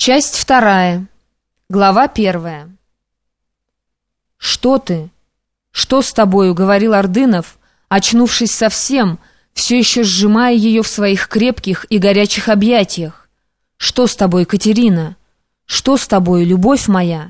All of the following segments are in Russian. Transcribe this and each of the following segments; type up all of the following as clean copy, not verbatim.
Часть вторая. Глава 1. «Что ты? Что с тобою?» — говорил Ордынов, очнувшись совсем, все еще сжимая ее в своих крепких и горячих объятиях. «Что с тобой, Катерина? Что с тобой, любовь моя?»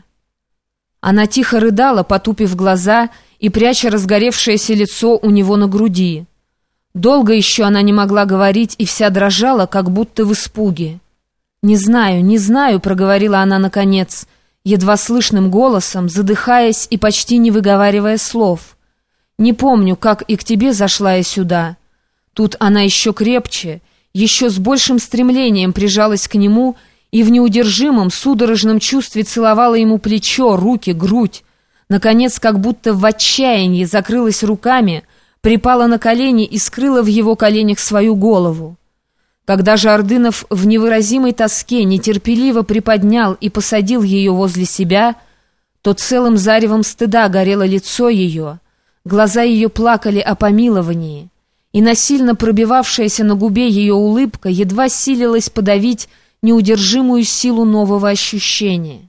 Она тихо рыдала, потупив глаза и пряча разгоревшееся лицо у него на груди. Долго еще она не могла говорить и вся дрожала, как будто в испуге. «Не знаю», — проговорила она наконец, едва слышным голосом, задыхаясь и почти не выговаривая слов. «Не помню, как и к тебе зашла я сюда». Тут она еще крепче, еще с большим стремлением прижалась к нему и в неудержимом, судорожном чувстве целовала ему плечо, руки, грудь. Наконец, как будто в отчаянии закрылась руками, припала на колени и скрыла в его коленях свою голову. Когда же Ордынов в невыразимой тоске нетерпеливо приподнял и посадил ее возле себя, то целым заревом стыда горело лицо ее, глаза ее плакали о помиловании, и насильно пробивавшаяся на губе ее улыбка едва силилась подавить неудержимую силу нового ощущения.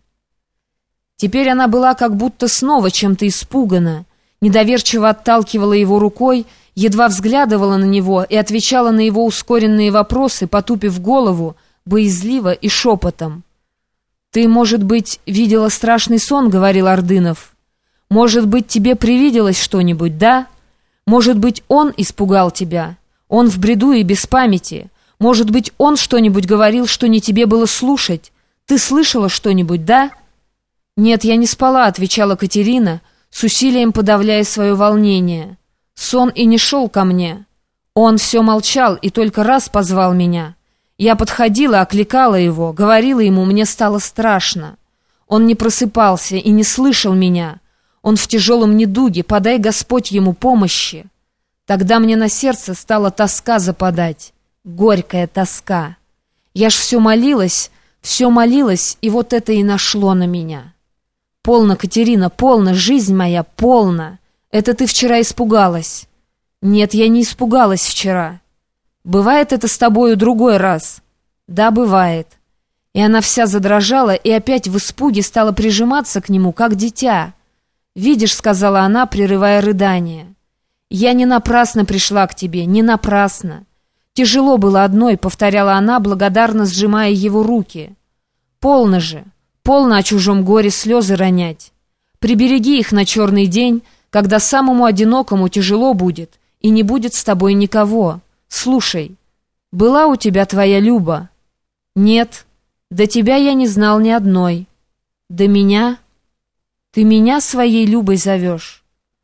Теперь она была как будто снова чем-то испугана, недоверчиво отталкивала его рукой, едва взглядывала на него и отвечала на его ускоренные вопросы, потупив голову, боязливо и шепотом. «Ты, может быть, видела страшный сон?» — говорил Ордынов. «Может быть, тебе привиделось что-нибудь, да? Может быть, он испугал тебя? Он в бреду и без памяти. Может быть, он что-нибудь говорил, что не тебе было слушать? Ты слышала что-нибудь, да?» «Нет, я не спала», — отвечала Катерина, с усилием подавляя свое волнение. «Сон и не шел ко мне. Он все молчал и только раз позвал меня. Я подходила, окликала его, говорила ему, мне стало страшно. Он не просыпался и не слышал меня. Он в тяжелом недуге, подай Господь ему помощи. Тогда мне на сердце стала тоска западать, горькая тоска. Я ж все молилась, и вот это и нашло на меня. Полно, Катерина, полно, жизнь моя, полно. Это ты вчера испугалась». «Нет, я не испугалась вчера». «Бывает это с тобою другой раз?» «Да, бывает». И она вся задрожала и опять в испуге стала прижиматься к нему, как дитя. «Видишь», — сказала она, прерывая рыдание, — «я не напрасно пришла к тебе, не напрасно. Тяжело было одной», — повторяла она, благодарно сжимая его руки. «Полно же, полно о чужом горе слезы ронять. Прибереги их на черный день, когда самому одинокому тяжело будет, и не будет с тобой никого. Слушай, была у тебя твоя Люба?» «Нет, до тебя я не знал ни одной». «До меня? Ты меня своей Любой зовешь?»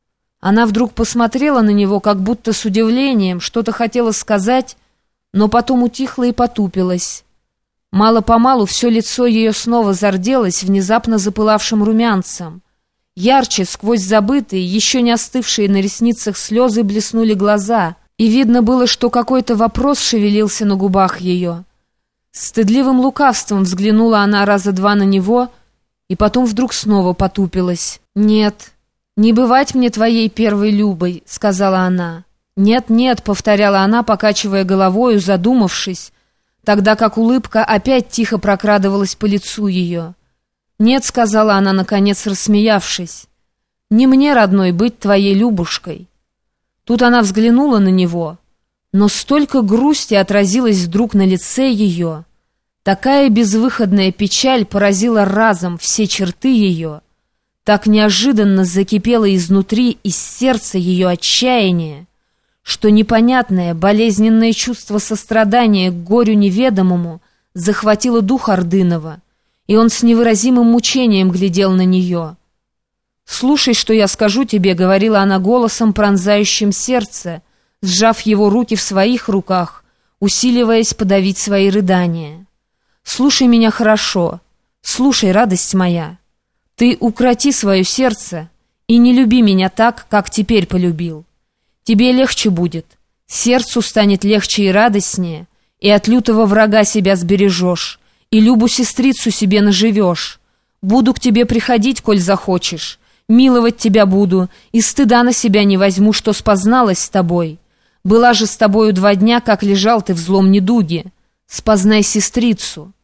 Она вдруг посмотрела на него, как будто с удивлением, что-то хотела сказать, но потом утихла и потупилась. Мало-помалу все лицо ее снова зарделось внезапно запылавшим румянцем. Ярче, сквозь забытые, еще не остывшие на ресницах слезы блеснули глаза, и видно было, что какой-то вопрос шевелился на губах ее. С стыдливым лукавством взглянула она раза два на него, и потом вдруг снова потупилась. «Нет, не бывать мне твоей первой Любой», — сказала она. «Нет, нет», — повторяла она, покачивая головою, задумавшись, тогда как улыбка опять тихо прокрадывалась по лицу ее. «Нет», — сказала она, наконец рассмеявшись, — «не мне, родной, быть твоей Любушкой». Тут она взглянула на него, но столько грусти отразилось вдруг на лице ее, такая безвыходная печаль поразила разом все черты ее, так неожиданно закипело изнутри из сердца ее отчаяние, что непонятное, болезненное чувство сострадания к горю неведомому захватило дух Ордынова, и он с невыразимым мучением глядел на нее. «Слушай, что я скажу тебе», — говорила она голосом, пронзающим сердце, сжав его руки в своих руках, усиливаясь подавить свои рыдания. «Слушай меня хорошо, слушай, радость моя. Ты укроти свое сердце и не люби меня так, как теперь полюбил. Тебе легче будет, сердцу станет легче и радостнее, и от лютого врага себя сбережешь, и Любу сестрицу себе наживешь. Буду к тебе приходить, коль захочешь, миловать тебя буду, и стыда на себя не возьму, что спозналась с тобой. Была же с тобою 2 дня, как лежал ты в злом недуге. Спознай сестрицу.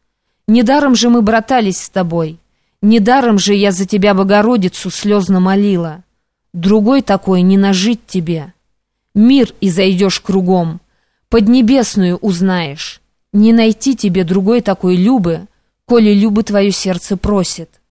Недаром же мы братались с тобой, недаром же я за тебя Богородицу слезно молила. Другой такой не нажить тебе. Мир и зайдешь кругом, поднебесную узнаешь. Не найти тебе другой такой Любы, коли Любы твое сердце просит.